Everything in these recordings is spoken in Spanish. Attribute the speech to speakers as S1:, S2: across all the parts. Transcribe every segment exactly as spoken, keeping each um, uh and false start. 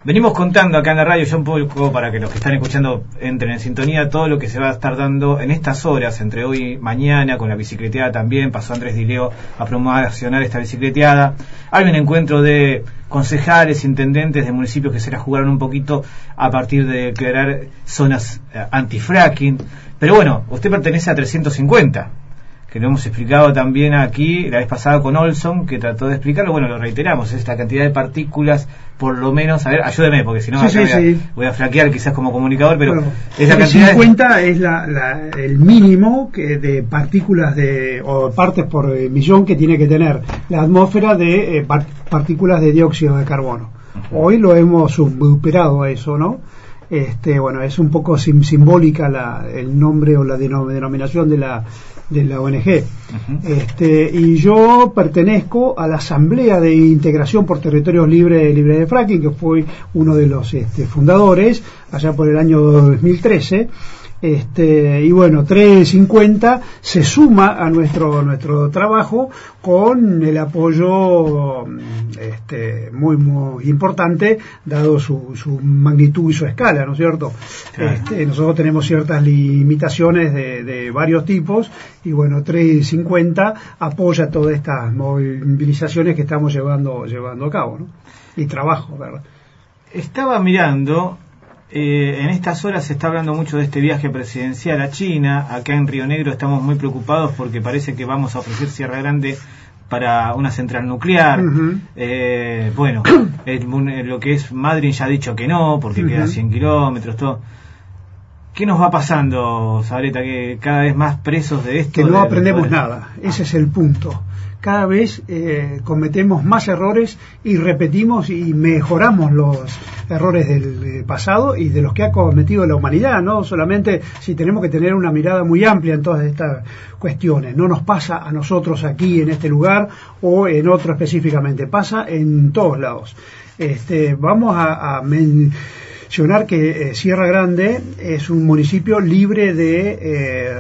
S1: Venimos contando acá en la radio, ya un poco para que los que están escuchando entren en sintonía, todo lo que se va a estar dando en estas horas, entre hoy y mañana, con la bicicleteada también. Pasó Andrés Dileo a promocionar esta bicicleteada. Hay un encuentro de concejales, intendentes de municipios que se la jugaron un poquito a partir de declarar zonas eh, anti-fracking. Pero bueno, usted pertenece a trescientos cincuenta, que lo hemos explicado también aquí la vez pasada con Olson, que trató de explicarlo. Bueno, lo reiteramos, es la cantidad de partículas, por lo menos, a ver, ayúdeme, porque si no
S2: sí, sí,
S1: voy, a,
S2: sí.
S1: voy a flaquear quizás como comunicador, pero
S2: bueno,
S1: es la cantidad
S2: cincuenta de... es la, la, el mínimo que de partículas de o partes por eh, millón que tiene que tener la atmósfera de eh, par, partículas de dióxido de carbono. Uh-huh. Hoy lo hemos superado a eso, ¿no? Este, bueno, es un poco sim, simbólica la, el nombre o la denom, denominación de la de la O N G. Uh-huh. Este, y yo pertenezco a la Asamblea de Integración por Territorios Libres Libre de Fracking, que fue uno de los este, fundadores allá por el año dos mil trece. Este, y bueno, trescientos cincuenta se suma a nuestro nuestro trabajo con el apoyo este, muy muy importante, dado su, su magnitud y su escala, ¿no es cierto? Claro. Este, nosotros tenemos ciertas limitaciones de, de varios tipos, y bueno, trescientos cincuenta apoya todas estas movilizaciones que estamos llevando llevando a cabo, ¿no? Y trabajo, ¿verdad?
S1: Estaba mirando. Eh, en estas horas se está hablando mucho de este viaje presidencial a China. Acá en Río Negro estamos muy preocupados porque parece que vamos a ofrecer Sierra Grande para una central nuclear. Uh-huh. eh, bueno, el, lo que es Madrid ya ha dicho que no, porque uh-huh. queda cien kilómetros, todo. ¿Qué nos va pasando, Sabreta? Que cada vez más presos de esto.
S2: Que no
S1: de,
S2: aprendemos
S1: de
S2: nada, ese es el punto. Cada vez eh, cometemos más errores y repetimos y mejoramos los errores del pasado y de los que ha cometido la humanidad, no solamente si tenemos que tener una mirada muy amplia en todas estas cuestiones. No nos pasa a nosotros aquí en este lugar o en otro específicamente, pasa en todos lados. Este, vamos a, a mencionar que eh, Sierra Grande es un municipio libre de, eh,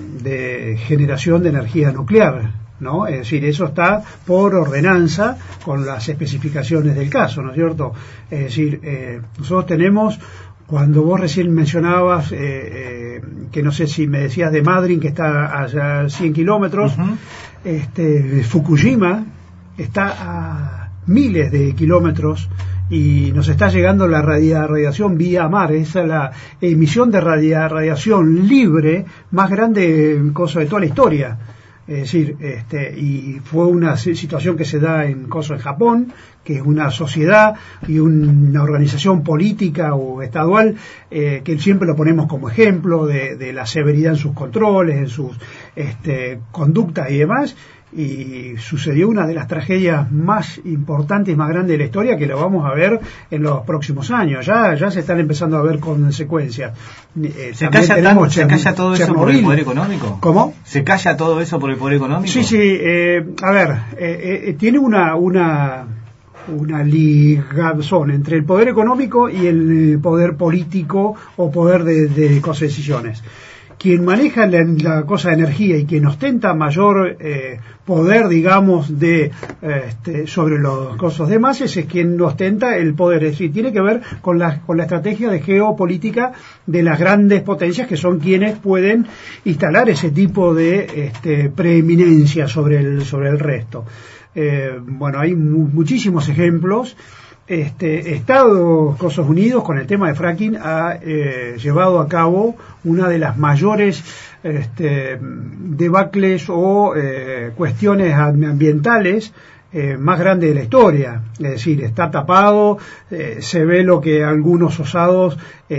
S2: de generación de energía nuclear, ¿no? Es decir, eso está por ordenanza con las especificaciones del caso, ¿no es cierto? Es decir, eh, nosotros tenemos, cuando vos recién mencionabas, eh, eh, que no sé si me decías de Madryn, que está allá cien kilómetros, uh-huh. este, Fukushima está a miles de kilómetros y nos está llegando la radia, radiación vía mar. Esa es la emisión de radia, radiación libre más grande cosa de toda la historia. Es decir, este, y fue una situación que se da en Coso en Japón, que es una sociedad y una organización política o estadual eh, que siempre lo ponemos como ejemplo de, de la severidad en sus controles, en sus este, conductas y demás. Y sucedió una de las tragedias más importantes y más grandes de la historia, que lo vamos a ver en los próximos años. Ya ya se están empezando a ver consecuencias.
S1: Eh, ¿Se, calla tan, ¿Se calla todo eso por el poder económico?
S2: ¿Cómo?
S1: ¿Se calla todo eso por el poder económico?
S2: Sí, sí. Eh, a ver, eh, eh, tiene una una una ligazón entre el poder económico y el poder político o poder de, de cosas de decisiones. Quien maneja la, la cosa de energía y quien ostenta mayor eh, poder, digamos, de este, sobre los cosas demás, ese es quien ostenta el poder. Es decir, tiene que ver con la, con la estrategia de geopolítica de las grandes potencias, que son quienes pueden instalar ese tipo de este, preeminencia sobre el, sobre el resto. Eh, bueno, hay mu- muchísimos ejemplos. Este, Estados Unidos con el tema de fracking ha eh, llevado a cabo una de las mayores este, debacles o eh, cuestiones ambientales eh, más grandes de la historia. Es decir, está tapado, eh, se ve lo que algunos osados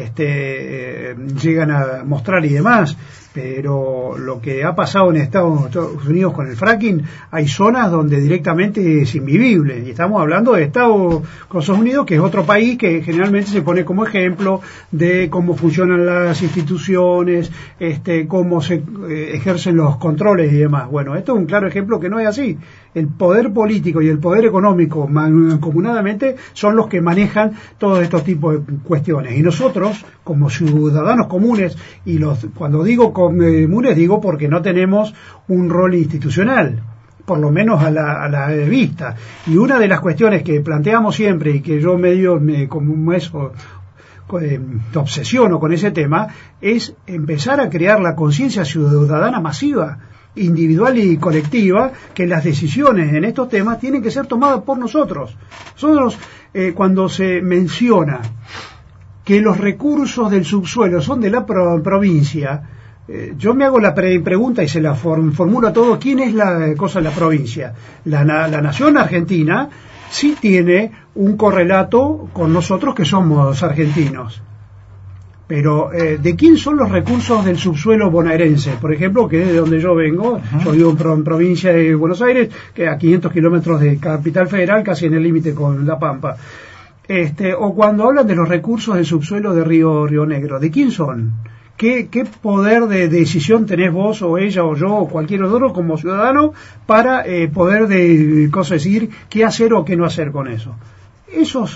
S2: este, eh, llegan a mostrar y demás. Pero lo que ha pasado en Estados Unidos con el fracking, hay zonas donde directamente es invivible. Y estamos hablando de Estados Unidos, que es otro país que generalmente se pone como ejemplo de cómo funcionan las instituciones, este, cómo se eh, ejercen los controles y demás. Bueno, esto es un claro ejemplo que no es así. El poder político y el poder económico mancomunadamente son los que manejan todos estos tipos de cuestiones. Y nosotros, como ciudadanos comunes, y los cuando digo comunes digo porque no tenemos un rol institucional, por lo menos a la, a la vista. Y una de las cuestiones que planteamos siempre y que yo medio me como eso eh, obsesiono con ese tema es empezar a crear la conciencia ciudadana masiva, individual y colectiva, que las decisiones en estos temas tienen que ser tomadas por nosotros. Nosotros, eh, cuando se menciona que los recursos del subsuelo son de la pro- provincia, eh, yo me hago la pre- pregunta y se la form- formulo a todos: ¿quién es la eh, cosa de la provincia? La, na- la nación argentina sí tiene un correlato con nosotros que somos argentinos. Pero, eh, ¿de quién son los recursos del subsuelo bonaerense? Por ejemplo, que es de donde yo vengo. Uh-huh. Yo vivo en, pro- en provincia de Buenos Aires, que a quinientos kilómetros de Capital Federal, casi en el límite con La Pampa. Este, o cuando hablan de los recursos del subsuelo de Río, Río Negro, ¿de quién son? ¿Qué, qué poder de, de decisión tenés vos o ella o yo o cualquier otro como ciudadano para eh, poder de, cosa decir qué hacer o qué no hacer con eso? Esos